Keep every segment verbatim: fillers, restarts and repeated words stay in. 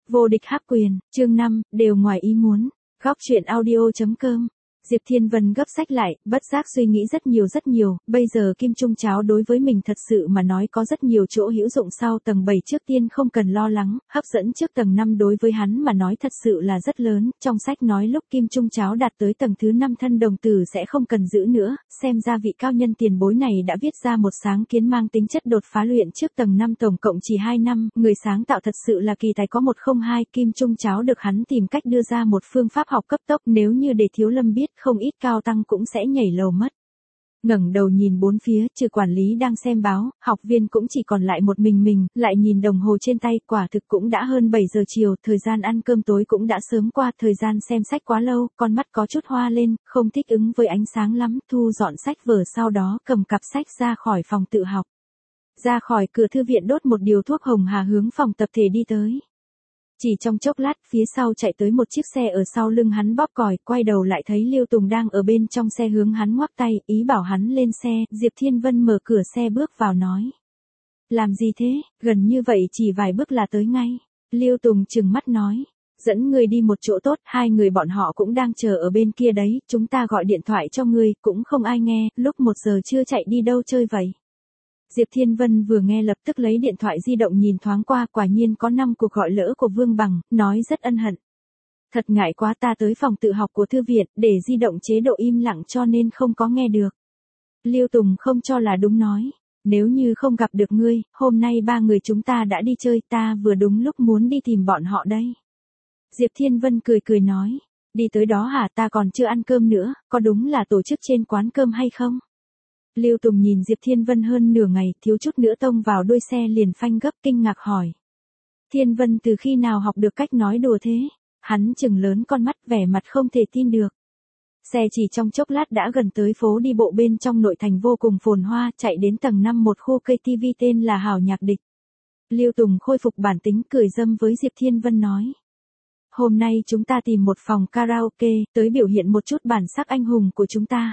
Vô địch hắc quyền, chương năm, đều ngoài ý muốn. Góc truyện audio.com. Diệp Thiên Vân gấp sách lại, bất giác suy nghĩ rất nhiều rất nhiều, bây giờ kim trung cháo đối với mình thật sự mà nói có rất nhiều chỗ hữu dụng sau tầng bảy trước tiên không cần lo lắng, hấp dẫn trước tầng năm đối với hắn mà nói thật sự là rất lớn, trong sách nói lúc kim trung cháo đạt tới tầng thứ năm thân đồng tử sẽ không cần giữ nữa, xem ra vị cao nhân tiền bối này đã viết ra một sáng kiến mang tính chất đột phá luyện trước tầng năm tổng cộng chỉ hai năm, người sáng tạo thật sự là kỳ tài có một không hai, kim trung cháo được hắn tìm cách đưa ra một phương pháp học cấp tốc, nếu như để Thiếu Lâm biết không ít cao tăng cũng sẽ nhảy lầu mất. Ngẩng đầu nhìn bốn phía, trừ quản lý đang xem báo, học viên cũng chỉ còn lại một mình mình, lại nhìn đồng hồ trên tay, quả thực cũng đã hơn bảy giờ chiều, thời gian ăn cơm tối cũng đã sớm qua, thời gian xem sách quá lâu, con mắt có chút hoa lên, không thích ứng với ánh sáng lắm, thu dọn sách vở sau đó cầm cặp sách ra khỏi phòng tự học. Ra khỏi cửa thư viện đốt một điều thuốc hồng hà hướng phòng tập thể đi tới. Chỉ trong chốc lát, phía sau chạy tới một chiếc xe ở sau lưng hắn bóp còi, quay đầu lại thấy Lưu Tùng đang ở bên trong xe hướng hắn ngoắc tay, ý bảo hắn lên xe, Diệp Thiên Vân mở cửa xe bước vào nói. Làm gì thế, gần như vậy chỉ vài bước là tới ngay. Lưu Tùng trừng mắt nói. Dẫn người đi một chỗ tốt, hai người bọn họ cũng đang chờ ở bên kia đấy, chúng ta gọi điện thoại cho ngươi, cũng không ai nghe, lúc một giờ chưa chạy đi đâu chơi vậy. Diệp Thiên Vân vừa nghe lập tức lấy điện thoại di động nhìn thoáng qua, quả nhiên có năm cuộc gọi lỡ của Vương Bằng, nói rất ân hận. Thật ngại quá, ta tới phòng tự học của thư viện, để di động chế độ im lặng cho nên không có nghe được. Lưu Tùng không cho là đúng nói, nếu như không gặp được ngươi, hôm nay ba người chúng ta đã đi chơi, ta vừa đúng lúc muốn đi tìm bọn họ đây. Diệp Thiên Vân cười cười nói, đi tới đó hả, ta còn chưa ăn cơm nữa, có đúng là tổ chức trên quán cơm hay không? Lưu Tùng nhìn Diệp Thiên Vân hơn nửa ngày, thiếu chút nữa tông vào đuôi xe liền phanh gấp, kinh ngạc hỏi. Thiên Vân từ khi nào học được cách nói đùa thế? Hắn chừng lớn con mắt, vẻ mặt không thể tin được. Xe chỉ trong chốc lát đã gần tới phố đi bộ bên trong nội thành vô cùng phồn hoa, chạy đến tầng năm một khu cây ti vi tên là Hảo Nhạc Địch. Lưu Tùng khôi phục bản tính cười dâm với Diệp Thiên Vân nói. Hôm nay chúng ta tìm một phòng karaoke, tới biểu hiện một chút bản sắc anh hùng của chúng ta.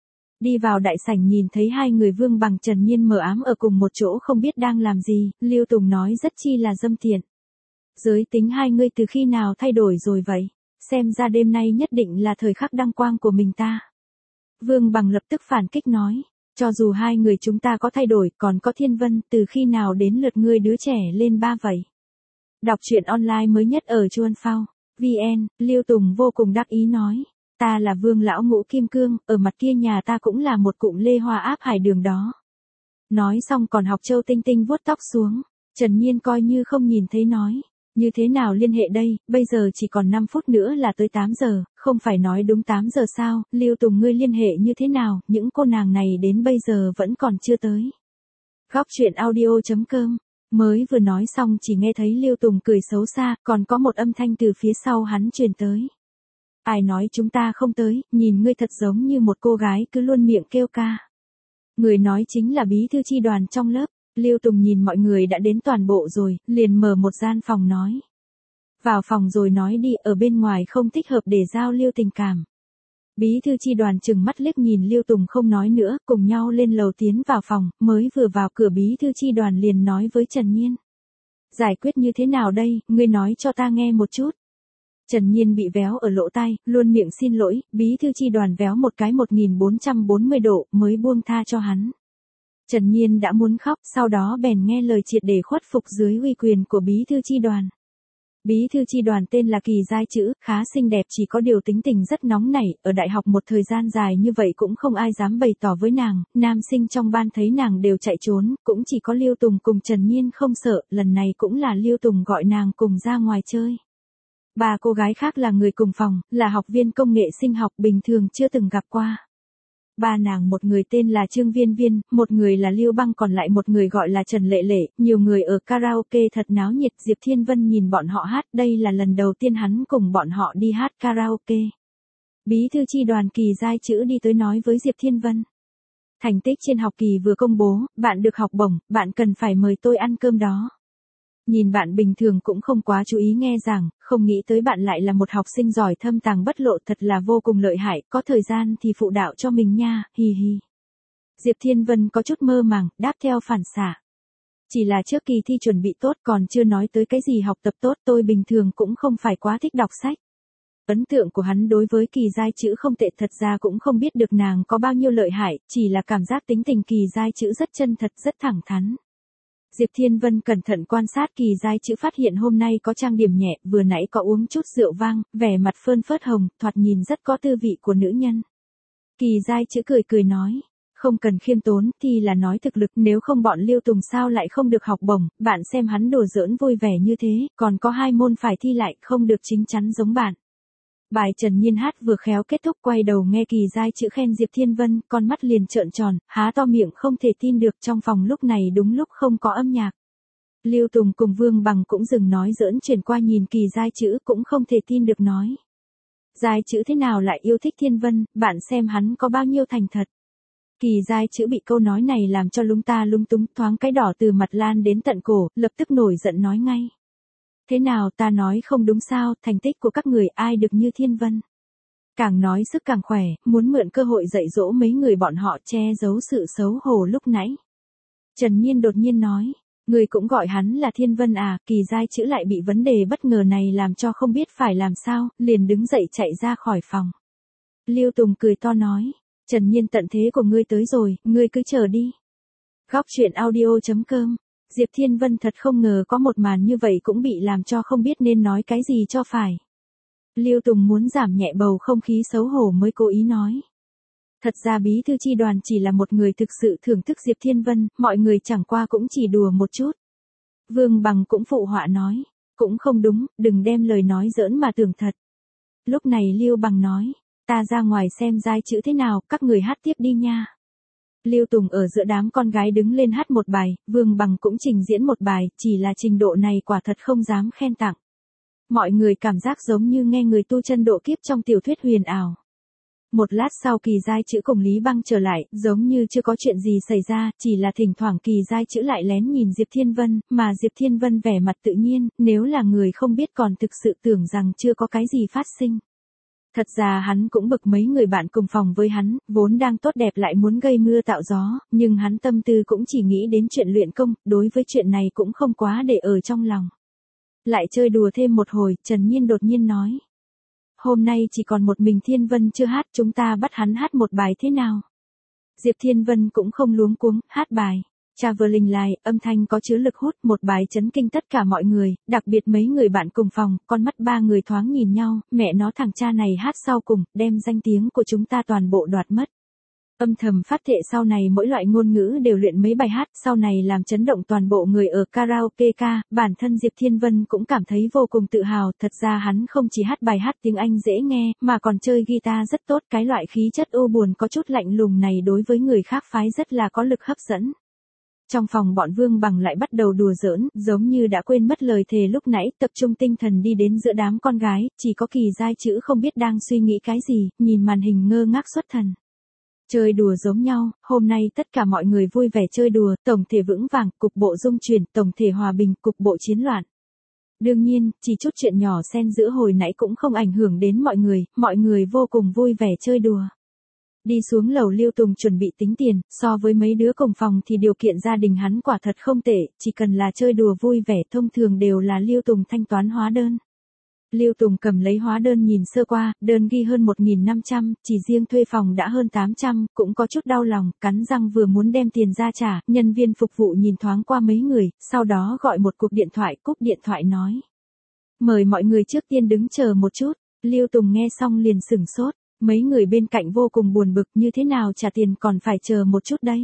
Đi vào đại sảnh nhìn thấy hai người Vương Bằng Trần Nhiên mờ ám ở cùng một chỗ không biết đang làm gì, Lưu Tùng nói rất chi là dâm tiện. Giới tính hai người từ khi nào thay đổi rồi vậy? Xem ra đêm nay nhất định là thời khắc đăng quang của mình ta. Vương Bằng lập tức phản kích nói, cho dù hai người chúng ta có thay đổi, còn có Thiên Vân, từ khi nào đến lượt ngươi đứa trẻ lên ba vậy? Đọc truyện online mới nhất ở Chuan Phao, vn, Lưu Tùng vô cùng đắc ý nói. Ta là Vương lão ngũ kim cương, ở mặt kia nhà ta cũng là một cụm lê hoa áp hải đường đó. Nói xong còn học Châu Tinh Tinh vuốt tóc xuống, Trần Nhiên coi như không nhìn thấy nói, như thế nào liên hệ đây, bây giờ chỉ còn năm phút nữa là tới tám giờ, không phải nói đúng tám giờ sao, Lưu Tùng ngươi liên hệ như thế nào, những cô nàng này đến bây giờ vẫn còn chưa tới. Góc truyện audio.com. Mới vừa nói xong chỉ nghe thấy Lưu Tùng cười xấu xa, còn có một âm thanh từ phía sau hắn truyền tới. Ai nói chúng ta không tới, nhìn ngươi thật giống như một cô gái cứ luôn miệng kêu ca. Người nói chính là bí thư chi đoàn trong lớp, Lưu Tùng nhìn mọi người đã đến toàn bộ rồi, liền mở một gian phòng nói. Vào phòng rồi nói đi, ở bên ngoài không thích hợp để giao lưu tình cảm. Bí thư chi đoàn chừng mắt liếc nhìn Lưu Tùng không nói nữa, cùng nhau lên lầu tiến vào phòng, mới vừa vào cửa bí thư chi đoàn liền nói với Trần Nhiên. Giải quyết như thế nào đây, ngươi nói cho ta nghe một chút. Trần Nhiên bị véo ở lỗ tai, luôn miệng xin lỗi, bí thư chi đoàn véo một cái một nghìn bốn trăm bốn mươi độ mới buông tha cho hắn. Trần Nhiên đã muốn khóc, sau đó bèn nghe lời triệt để khuất phục dưới uy quyền của bí thư chi đoàn. Bí thư chi đoàn tên là Kỳ Giai Chữ, khá xinh đẹp chỉ có điều tính tình rất nóng nảy, ở đại học một thời gian dài như vậy cũng không ai dám bày tỏ với nàng, nam sinh trong ban thấy nàng đều chạy trốn, cũng chỉ có Lưu Tùng cùng Trần Nhiên không sợ, lần này cũng là Lưu Tùng gọi nàng cùng ra ngoài chơi. Ba cô gái khác là người cùng phòng, là học viên công nghệ sinh học bình thường chưa từng gặp qua. Ba nàng một người tên là Trương Viên Viên, một người là Lưu Băng còn lại một người gọi là Trần Lệ Lệ, nhiều người ở karaoke thật náo nhiệt. Diệp Thiên Vân nhìn bọn họ hát, đây là lần đầu tiên hắn cùng bọn họ đi hát karaoke. Bí thư chi đoàn Kỳ Giai Chữ đi tới nói với Diệp Thiên Vân. Thành tích trên học kỳ vừa công bố, bạn được học bổng, bạn cần phải mời tôi ăn cơm đó. Nhìn bạn bình thường cũng không quá chú ý nghe giảng, không nghĩ tới bạn lại là một học sinh giỏi thâm tàng bất lộ, thật là vô cùng lợi hại, có thời gian thì phụ đạo cho mình nha, hì hì. Diệp Thiên Vân có chút mơ màng, đáp theo phản xạ. Chỉ là trước kỳ thi chuẩn bị tốt còn chưa nói tới cái gì học tập tốt, tôi bình thường cũng không phải quá thích đọc sách. Ấn tượng của hắn đối với Kỳ Giai Chữ không tệ, thật ra cũng không biết được nàng có bao nhiêu lợi hại, chỉ là cảm giác tính tình Kỳ Giai Chữ rất chân thật, rất thẳng thắn. Diệp Thiên Vân cẩn thận quan sát Kỳ Giai Chữ, phát hiện hôm nay có trang điểm nhẹ, vừa nãy có uống chút rượu vang, vẻ mặt phơn phớt hồng, thoạt nhìn rất có tư vị của nữ nhân. Kỳ Giai Chữ cười cười nói, không cần khiêm tốn, thì là nói thực lực, nếu không bọn Liêu Tùng sao lại không được học bổng, bạn xem hắn đùa giỡn vui vẻ như thế, còn có hai môn phải thi lại, không được chính chắn giống bạn. Bài Trần Nhiên hát vừa khéo kết thúc, quay đầu nghe Kỳ Giai Chữ khen Diệp Thiên Vân, con mắt liền trợn tròn, há to miệng không thể tin được, trong phòng lúc này đúng lúc không có âm nhạc. Liêu Tùng cùng Vương Bằng cũng dừng nói giỡn, chuyển qua nhìn Kỳ Giai Chữ cũng không thể tin được nói. Giai Chữ thế nào lại yêu thích Thiên Vân, bạn xem hắn có bao nhiêu thành thật. Kỳ Giai Chữ bị câu nói này làm cho lúng ta lúng túng, thoáng cái đỏ từ mặt lan đến tận cổ, lập tức nổi giận nói ngay. Thế nào, ta nói không đúng sao, thành tích của các người ai được như Thiên Vân. Càng nói sức càng khỏe, muốn mượn cơ hội dạy dỗ mấy người bọn họ che giấu sự xấu hổ lúc nãy. Trần Nhiên đột nhiên nói, người cũng gọi hắn là Thiên Vân à, Kỳ Giai Chữ lại bị vấn đề bất ngờ này làm cho không biết phải làm sao, liền đứng dậy chạy ra khỏi phòng. Liêu Tùng cười to nói, Trần Nhiên tận thế của ngươi tới rồi, ngươi cứ chờ đi. Góc truyện audio chấm com. Diệp Thiên Vân thật không ngờ có một màn như vậy cũng bị làm cho không biết nên nói cái gì cho phải. Liêu Tùng muốn giảm nhẹ bầu không khí xấu hổ mới cố ý nói. Thật ra bí thư chi đoàn chỉ là một người thực sự thưởng thức Diệp Thiên Vân, mọi người chẳng qua cũng chỉ đùa một chút. Vương Bằng cũng phụ họa nói, cũng không đúng, đừng đem lời nói giỡn mà tưởng thật. Lúc này Liêu Bằng nói, ta ra ngoài xem Giai Chữ thế nào, các người hát tiếp đi nha. Liêu Tùng ở giữa đám con gái đứng lên hát một bài, Vương Bằng cũng trình diễn một bài, chỉ là trình độ này quả thật không dám khen tặng. Mọi người cảm giác giống như nghe người tu chân độ kiếp trong tiểu thuyết huyền ảo. Một lát sau Kỳ Giai Chữ cùng Lý Băng trở lại, giống như chưa có chuyện gì xảy ra, chỉ là thỉnh thoảng Kỳ Giai Chữ lại lén nhìn Diệp Thiên Vân, mà Diệp Thiên Vân vẻ mặt tự nhiên, nếu là người không biết còn thực sự tưởng rằng chưa có cái gì phát sinh. Thật ra hắn cũng bực mấy người bạn cùng phòng với hắn, vốn đang tốt đẹp lại muốn gây mưa tạo gió, nhưng hắn tâm tư cũng chỉ nghĩ đến chuyện luyện công, đối với chuyện này cũng không quá để ở trong lòng. Lại chơi đùa thêm một hồi, Trần Nhiên đột nhiên nói. Hôm nay chỉ còn một mình Thiên Vân chưa hát, chúng ta bắt hắn hát một bài thế nào? Diệp Thiên Vân cũng không luống cuống, hát bài. Traveling Light, âm thanh có chứa lực hút, một bài chấn kinh tất cả mọi người, đặc biệt mấy người bạn cùng phòng, con mắt ba người thoáng nhìn nhau, mẹ nó thằng cha này hát sau cùng, đem danh tiếng của chúng ta toàn bộ đoạt mất. Âm thầm phát thệ sau này mỗi loại ngôn ngữ đều luyện mấy bài hát, sau này làm chấn động toàn bộ người ở karaoke ca, bản thân Diệp Thiên Vân cũng cảm thấy vô cùng tự hào, thật ra hắn không chỉ hát bài hát tiếng Anh dễ nghe, mà còn chơi guitar rất tốt, cái loại khí chất u buồn có chút lạnh lùng này đối với người khác phái rất là có lực hấp dẫn. Trong phòng bọn Vương Bằng lại bắt đầu đùa giỡn, giống như đã quên mất lời thề lúc nãy, tập trung tinh thần đi đến giữa đám con gái, chỉ có Kỳ Giai Chữ không biết đang suy nghĩ cái gì, nhìn màn hình ngơ ngác xuất thần. Chơi đùa giống nhau, hôm nay tất cả mọi người vui vẻ chơi đùa, tổng thể vững vàng, cục bộ dung chuyển, tổng thể hòa bình, cục bộ chiến loạn. Đương nhiên, chỉ chút chuyện nhỏ xen giữa hồi nãy cũng không ảnh hưởng đến mọi người, mọi người vô cùng vui vẻ chơi đùa. Đi xuống lầu Liêu Tùng chuẩn bị tính tiền, so với mấy đứa cùng phòng thì điều kiện gia đình hắn quả thật không tệ, chỉ cần là chơi đùa vui vẻ thông thường đều là Liêu Tùng thanh toán hóa đơn. Liêu Tùng cầm lấy hóa đơn nhìn sơ qua, đơn ghi hơn một nghìn năm trăm, chỉ riêng thuê phòng đã hơn tám trăm, cũng có chút đau lòng, cắn răng vừa muốn đem tiền ra trả, nhân viên phục vụ nhìn thoáng qua mấy người, sau đó gọi một cuộc điện thoại, cúp điện thoại nói. Mời mọi người trước tiên đứng chờ một chút, Liêu Tùng nghe xong liền sửng sốt, mấy người bên cạnh vô cùng buồn bực, như thế nào trả tiền còn phải chờ một chút đây.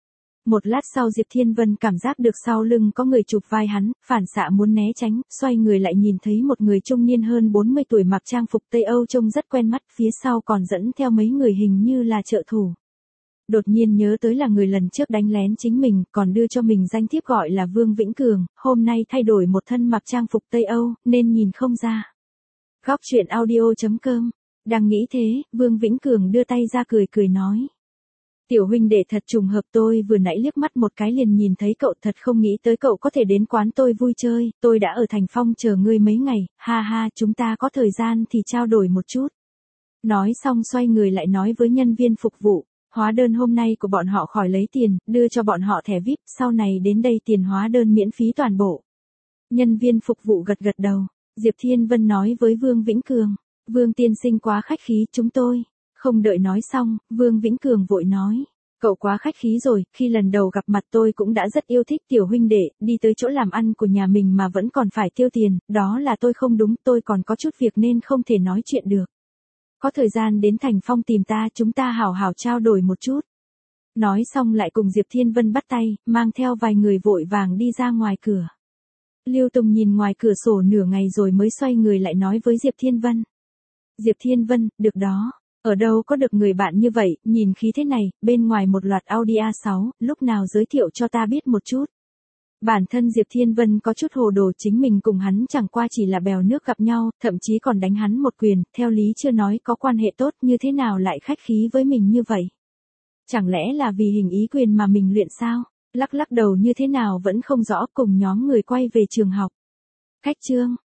Một lát sau Diệp Thiên Vân cảm giác được sau lưng có người chụp vai hắn, phản xạ muốn né tránh, xoay người lại nhìn thấy một người trung niên hơn bốn mươi tuổi mặc trang phục Tây Âu trông rất quen mắt, phía sau còn dẫn theo mấy người hình như là trợ thủ. Đột nhiên nhớ tới là người lần trước đánh lén chính mình, còn đưa cho mình danh thiếp gọi là Vương Vĩnh Cường, hôm nay thay đổi một thân mặc trang phục Tây Âu, nên nhìn không ra. Góc truyện audio chấm com. Đang nghĩ thế, Vương Vĩnh Cường đưa tay ra cười cười nói. Tiểu huynh đệ thật trùng hợp, tôi vừa nãy liếc mắt một cái liền nhìn thấy cậu, thật không nghĩ tới cậu có thể đến quán tôi vui chơi, tôi đã ở Thành Phong chờ ngươi mấy ngày, ha ha, chúng ta có thời gian thì trao đổi một chút. Nói xong xoay người lại nói với nhân viên phục vụ, Hóa đơn hôm nay của bọn họ khỏi lấy tiền, đưa cho bọn họ thẻ vi ai pi, sau này đến đây tiền hóa đơn miễn phí toàn bộ. Nhân viên phục vụ gật gật đầu. Diệp Thiên Vân nói với Vương Vĩnh Cường. Vương tiên sinh quá khách khí, chúng tôi. Không đợi nói xong, Vương Vĩnh Cường vội nói. Cậu quá khách khí rồi, khi lần đầu gặp mặt tôi cũng đã rất yêu thích tiểu huynh đệ, đi tới chỗ làm ăn của nhà mình mà vẫn còn phải tiêu tiền, đó là tôi không đúng, tôi còn có chút việc nên không thể nói chuyện được. Có thời gian đến Thành Phong tìm ta, chúng ta hào hào trao đổi một chút. Nói xong lại cùng Diệp Thiên Vân bắt tay, mang theo vài người vội vàng đi ra ngoài cửa. Lưu Tùng nhìn ngoài cửa sổ nửa ngày rồi mới xoay người lại nói với Diệp Thiên Vân. Diệp Thiên Vân, được đó. Ở đâu có được người bạn như vậy, nhìn khí thế này, bên ngoài một loạt Audi a sáu, lúc nào giới thiệu cho ta biết một chút. Bản thân Diệp Thiên Vân có chút hồ đồ, chính mình cùng hắn chẳng qua chỉ là bèo nước gặp nhau, thậm chí còn đánh hắn một quyền, theo lý chưa nói có quan hệ tốt, như thế nào lại khách khí với mình như vậy. Chẳng lẽ là vì hình ý quyền mà mình luyện sao? Lắc lắc đầu như thế nào vẫn không rõ, cùng nhóm người quay về trường học. Khách trương,